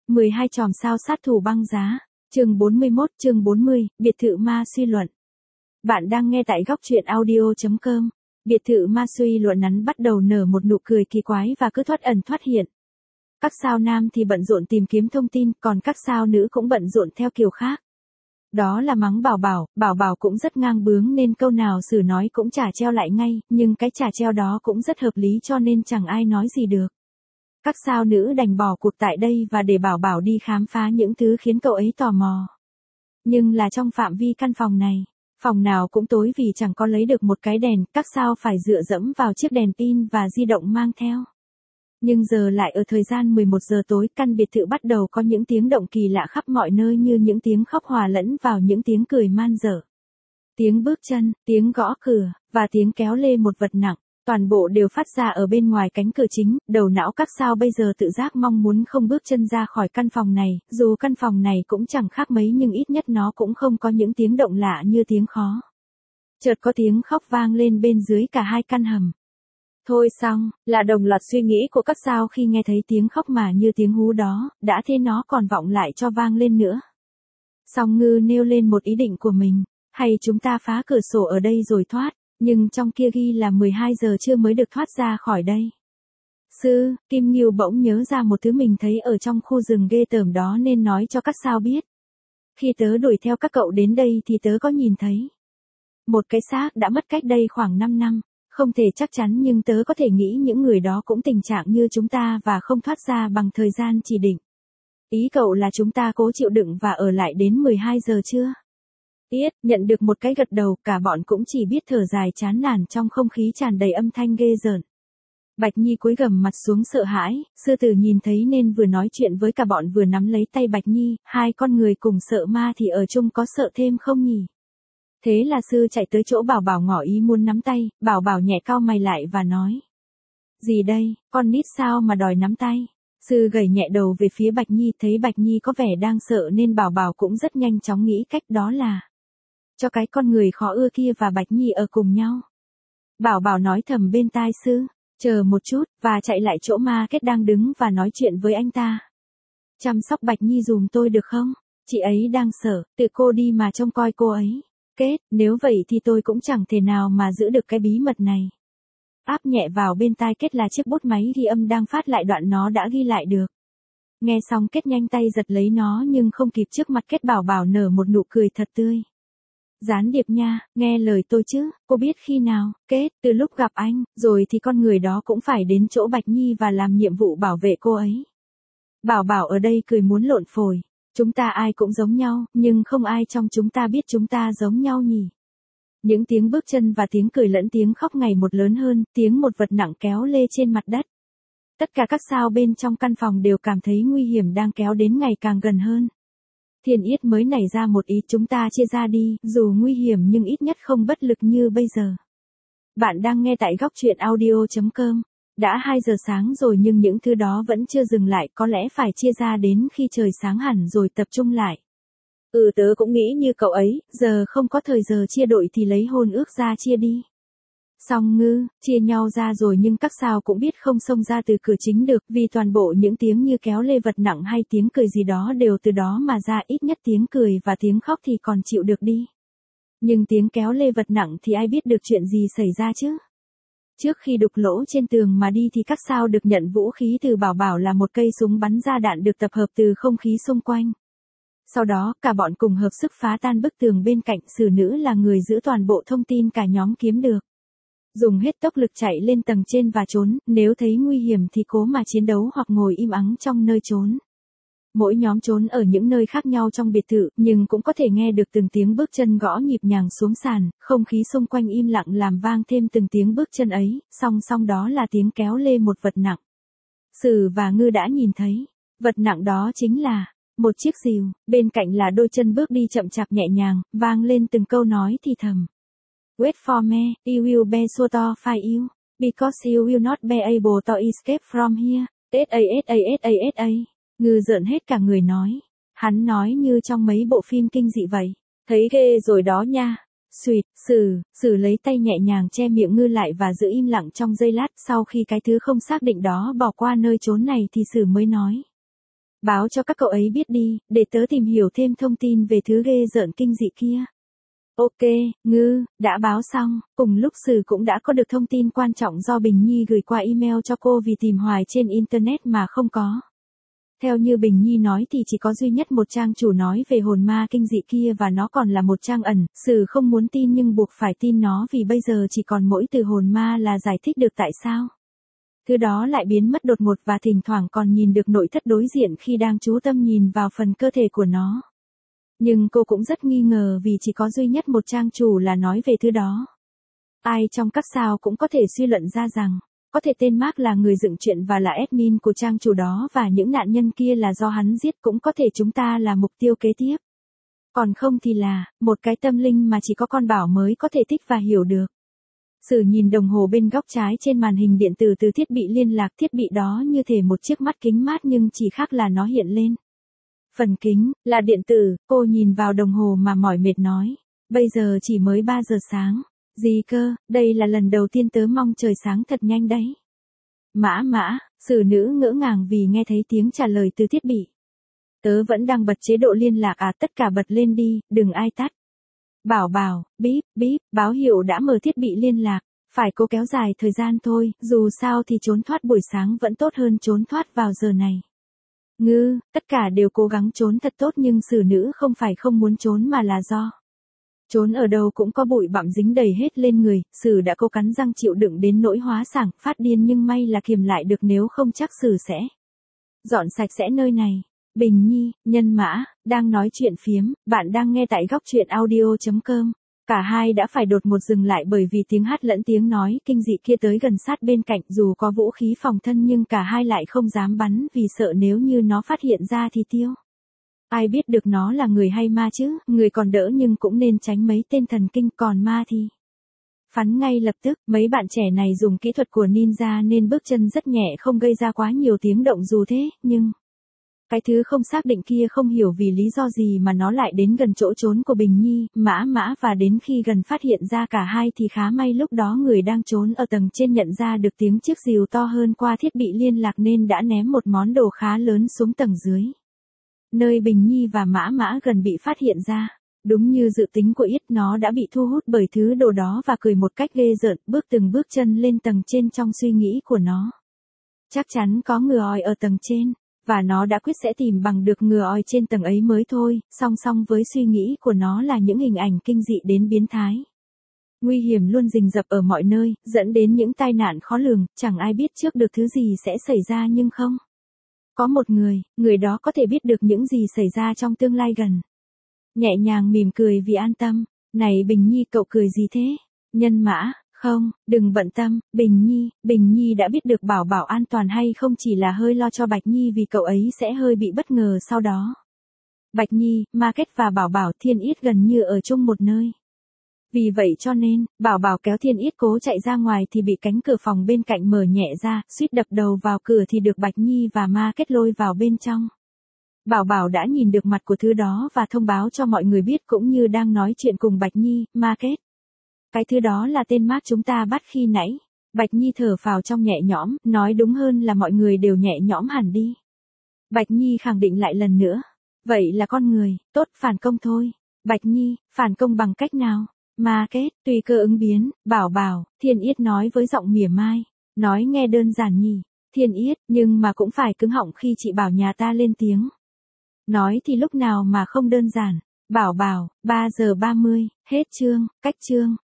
12 chòm sao sát thủ băng giá. Chương 41, chương 40, biệt thự ma suy luận. Bạn đang nghe tại góc truyện audio.com. Biệt thự ma suy luận nắn bắt đầu nở một nụ cười kỳ quái và cứ thoát ẩn thoát hiện. Các sao nam thì bận rộn tìm kiếm thông tin, còn các sao nữ cũng bận rộn theo kiểu khác. Đó là mắng Bảo Bảo cũng rất ngang bướng nên câu nào Sử nói cũng chả treo lại ngay, nhưng cái chả treo đó cũng rất hợp lý cho nên chẳng ai nói gì được. Các sao nữ đành bỏ cuộc tại đây và để Bảo Bảo đi khám phá những thứ khiến cậu ấy tò mò. Nhưng là trong phạm vi căn phòng này, phòng nào cũng tối vì chẳng có lấy được một cái đèn, các sao phải dựa dẫm vào chiếc đèn pin và di động mang theo. Nhưng giờ lại ở thời gian 11 giờ tối, căn biệt thự bắt đầu có những tiếng động kỳ lạ khắp mọi nơi như những tiếng khóc hòa lẫn vào những tiếng cười man dở. Tiếng bước chân, tiếng gõ cửa, và tiếng kéo lê một vật nặng, toàn bộ đều phát ra ở bên ngoài cánh cửa chính. Đầu não các sao bây giờ tự giác mong muốn không bước chân ra khỏi căn phòng này, dù căn phòng này cũng chẳng khác mấy nhưng ít nhất nó cũng không có những tiếng động lạ như tiếng khó. Chợt có tiếng khóc vang lên bên dưới cả hai căn hầm. Thôi xong, là đồng loạt suy nghĩ của các sao khi nghe thấy tiếng khóc mà như tiếng hú đó, đã thế nó còn vọng lại cho vang lên nữa. Song Ngư nêu lên một ý định của mình, hay chúng ta phá cửa sổ ở đây rồi thoát, nhưng trong kia ghi là 12 giờ trưa mới được thoát ra khỏi đây. Sư, Kim Ngưu bỗng nhớ ra một thứ mình thấy ở trong khu rừng ghê tởm đó nên nói cho các sao biết. Khi tớ đuổi theo các cậu đến đây thì tớ có nhìn thấy một cái xác đã mất cách đây khoảng 5 năm. Không thể chắc chắn nhưng tớ có thể nghĩ những người đó cũng tình trạng như chúng ta và không thoát ra bằng thời gian chỉ định. Ý cậu là chúng ta cố chịu đựng và ở lại đến 12 giờ chưa? Yết, nhận được một cái gật đầu, cả bọn cũng chỉ biết thở dài chán nản trong không khí tràn đầy âm thanh ghê rợn. Bạch Nhi cúi gằm mặt xuống sợ hãi, sư tử nhìn thấy nên vừa nói chuyện với cả bọn vừa nắm lấy tay Bạch Nhi, hai con người cùng sợ ma thì ở chung có sợ thêm không nhỉ? Thế là sư chạy tới chỗ Bảo Bảo ngỏ ý muốn nắm tay, Bảo Bảo nhẹ cau mày lại và nói. Gì đây, con nít sao mà đòi nắm tay? Sư gẩy nhẹ đầu về phía Bạch Nhi, thấy Bạch Nhi có vẻ đang sợ nên Bảo Bảo cũng rất nhanh chóng nghĩ cách, đó là cho cái con người khó ưa kia và Bạch Nhi ở cùng nhau. Bảo Bảo nói thầm bên tai sư, chờ một chút, và chạy lại chỗ Ma Kết đang đứng và nói chuyện với anh ta. Chăm sóc Bạch Nhi dùm tôi được không? Chị ấy đang sợ, tự cô đi mà trông coi cô ấy. Kết, nếu vậy thì tôi cũng chẳng thể nào mà giữ được cái bí mật này. Áp nhẹ vào bên tai Kết là chiếc bút máy ghi âm đang phát lại đoạn nó đã ghi lại được. Nghe xong Kết nhanh tay giật lấy nó nhưng không kịp, trước mặt Kết Bảo Bảo nở một nụ cười thật tươi. Gián điệp nha, nghe lời tôi chứ, cô biết khi nào? Kết, từ lúc gặp anh, rồi thì con người đó cũng phải đến chỗ Bạch Nhi và làm nhiệm vụ bảo vệ cô ấy. Bảo Bảo ở đây cười muốn lộn phổi. Chúng ta ai cũng giống nhau, nhưng không ai trong chúng ta biết chúng ta giống nhau nhỉ. Những tiếng bước chân và tiếng cười lẫn tiếng khóc ngày một lớn hơn, tiếng một vật nặng kéo lê trên mặt đất. Tất cả các sao bên trong căn phòng đều cảm thấy nguy hiểm đang kéo đến ngày càng gần hơn. Thiên Yết mới nảy ra một ý, chúng ta chia ra đi, dù nguy hiểm nhưng ít nhất không bất lực như bây giờ. Bạn đang nghe tại góc truyện audio.com. Đã 2 giờ sáng rồi nhưng những thứ đó vẫn chưa dừng lại, có lẽ phải chia ra đến khi trời sáng hẳn rồi tập trung lại. Tớ cũng nghĩ như cậu ấy, giờ không có thời giờ chia đội thì lấy hôn ước ra chia đi. Song Ngư, chia nhau ra rồi nhưng các sao cũng biết không xông ra từ cửa chính được vì toàn bộ những tiếng như kéo lê vật nặng hay tiếng cười gì đó đều từ đó mà ra, ít nhất tiếng cười và tiếng khóc thì còn chịu được đi. Nhưng tiếng kéo lê vật nặng thì ai biết được chuyện gì xảy ra chứ? Trước khi đục lỗ trên tường mà đi thì các sao được nhận vũ khí từ Bảo Bảo là một cây súng bắn ra đạn được tập hợp từ không khí xung quanh. Sau đó, cả bọn cùng hợp sức phá tan bức tường bên cạnh, Sử nữ là người giữ toàn bộ thông tin cả nhóm kiếm được. Dùng hết tốc lực chạy lên tầng trên và trốn, nếu thấy nguy hiểm thì cố mà chiến đấu hoặc ngồi im ắng trong nơi trốn. Mỗi nhóm trốn ở những nơi khác nhau trong biệt thự, nhưng cũng có thể nghe được từng tiếng bước chân gõ nhịp nhàng xuống sàn, không khí xung quanh im lặng làm vang thêm từng tiếng bước chân ấy, song song đó là tiếng kéo lê một vật nặng. Sử và Ngư đã nhìn thấy, vật nặng đó chính là một chiếc rìu, bên cạnh là đôi chân bước đi chậm chạp nhẹ nhàng, vang lên từng câu nói thì thầm. Wait for me, you will be sure to find you, because you will not be able to escape from here. S.A.S.A.S.A.S.A. Ngư rợn hết cả người nói. Hắn nói như trong mấy bộ phim kinh dị vậy. Thấy ghê rồi đó nha. Xuyệt, Sử lấy tay nhẹ nhàng che miệng Ngư lại và giữ im lặng trong giây lát, sau khi cái thứ không xác định đó bỏ qua nơi trốn này thì Sử mới nói. Báo cho các cậu ấy biết đi, để tớ tìm hiểu thêm thông tin về thứ ghê rợn kinh dị kia. Ok, Ngư, đã báo xong, cùng lúc Sử cũng đã có được thông tin quan trọng do Bình Nhi gửi qua email cho cô vì tìm hoài trên Internet mà không có. Theo như Bình Nhi nói thì chỉ có duy nhất một trang chủ nói về hồn ma kinh dị kia và nó còn là một trang ẩn, Sử không muốn tin nhưng buộc phải tin nó vì bây giờ chỉ còn mỗi từ hồn ma là giải thích được tại sao. Thứ đó lại biến mất đột ngột và thỉnh thoảng còn nhìn được nội thất đối diện khi đang chú tâm nhìn vào phần cơ thể của nó. Nhưng cô cũng rất nghi ngờ vì chỉ có duy nhất một trang chủ là nói về thứ đó. Ai trong các sao cũng có thể suy luận ra rằng, có thể tên Mark là người dựng chuyện và là admin của trang chủ đó và những nạn nhân kia là do hắn giết, cũng có thể chúng ta là mục tiêu kế tiếp. Còn không thì là, một cái tâm linh mà chỉ có con Bảo mới có thể thích và hiểu được. Sử nhìn đồng hồ bên góc trái trên màn hình điện tử từ thiết bị liên lạc, thiết bị đó như thể một chiếc mắt kính mát nhưng chỉ khác là nó hiện lên. Phần kính, là điện tử, cô nhìn vào đồng hồ mà mỏi mệt nói. Bây giờ chỉ mới 3 giờ sáng. Gì cơ, đây là lần đầu tiên tớ mong trời sáng thật nhanh đấy. Mã, Sử nữ ngỡ ngàng vì nghe thấy tiếng trả lời từ thiết bị. Tớ vẫn đang bật chế độ liên lạc à, tất cả bật lên đi, đừng ai tắt. Bảo, bíp, báo hiệu đã mở thiết bị liên lạc, phải cố kéo dài thời gian thôi, dù sao thì trốn thoát buổi sáng vẫn tốt hơn trốn thoát vào giờ này. Ngư, tất cả đều cố gắng trốn thật tốt nhưng Sử nữ không phải không muốn trốn mà là do. Trốn ở đâu cũng có bụi bặm dính đầy hết lên người, Sử đã cố cắn răng chịu đựng đến nỗi hóa sảng, phát điên nhưng may là kiềm lại được nếu không chắc Sử sẽ dọn sạch sẽ nơi này. Bình Nhi, Nhân Mã, đang nói chuyện phiếm, bạn đang nghe tại góc truyện audio.com. Cả hai đã phải đột ngột dừng lại bởi vì tiếng hát lẫn tiếng nói kinh dị kia tới gần sát bên cạnh, dù có vũ khí phòng thân nhưng cả hai lại không dám bắn vì sợ nếu như nó phát hiện ra thì tiêu. Ai biết được nó là người hay ma chứ, người còn đỡ nhưng cũng nên tránh mấy tên thần kinh, còn ma thì phắn ngay lập tức. Mấy bạn trẻ này dùng kỹ thuật của ninja nên bước chân rất nhẹ không gây ra quá nhiều tiếng động dù thế, nhưng cái thứ không xác định kia không hiểu vì lý do gì mà nó lại đến gần chỗ trốn của Bình Nhi, Mã và đến khi gần phát hiện ra cả hai thì khá may lúc đó người đang trốn ở tầng trên nhận ra được tiếng chiếc rìu to hơn qua thiết bị liên lạc nên đã ném một món đồ khá lớn xuống tầng dưới. Nơi Bình Nhi và Mã gần bị phát hiện ra. Đúng như dự tính của Yết, nó đã bị thu hút bởi thứ đồ đó và cười một cách ghê rợn, bước từng bước chân lên tầng trên trong suy nghĩ của nó. Chắc chắn có người oi ở tầng trên. Và nó đã quyết sẽ tìm bằng được người oi trên tầng ấy mới thôi, song song với suy nghĩ của nó là những hình ảnh kinh dị đến biến thái. Nguy hiểm luôn rình rập ở mọi nơi, dẫn đến những tai nạn khó lường, chẳng ai biết trước được thứ gì sẽ xảy ra nhưng không. Có một người đó có thể biết được những gì xảy ra trong tương lai gần. Nhẹ nhàng mỉm cười vì an tâm. Này Bình Nhi, cậu cười gì thế? Nhân Mã, không, đừng bận tâm, Bình Nhi đã biết được Bảo an toàn hay không chỉ là hơi lo cho Bạch Nhi vì cậu ấy sẽ hơi bị bất ngờ sau đó. Bạch Nhi, Market và Bảo Thiên Yết gần như ở chung một nơi. Vì vậy cho nên, Bảo kéo Thiên Yết cố chạy ra ngoài thì bị cánh cửa phòng bên cạnh mở nhẹ ra, suýt đập đầu vào cửa thì được Bạch Nhi và Market lôi vào bên trong. Bảo đã nhìn được mặt của thứ đó và thông báo cho mọi người biết cũng như đang nói chuyện cùng Bạch Nhi, Market. Cái thứ đó là tên Mark chúng ta bắt khi nãy. Bạch Nhi thở phào trong nhẹ nhõm, nói đúng hơn là mọi người đều nhẹ nhõm hẳn đi. Bạch Nhi khẳng định lại lần nữa. Vậy là con người, tốt, phản công thôi. Bạch Nhi, phản công bằng cách nào? Market, tùy cơ ứng biến, Bảo, Thiên Yết nói với giọng mỉa mai. Nói nghe đơn giản nhỉ, Thiên Yết, nhưng mà cũng phải cứng họng khi chị bảo nhà ta lên tiếng. Nói thì lúc nào mà không đơn giản. Bảo, 3 giờ 30, hết chương, cách chương.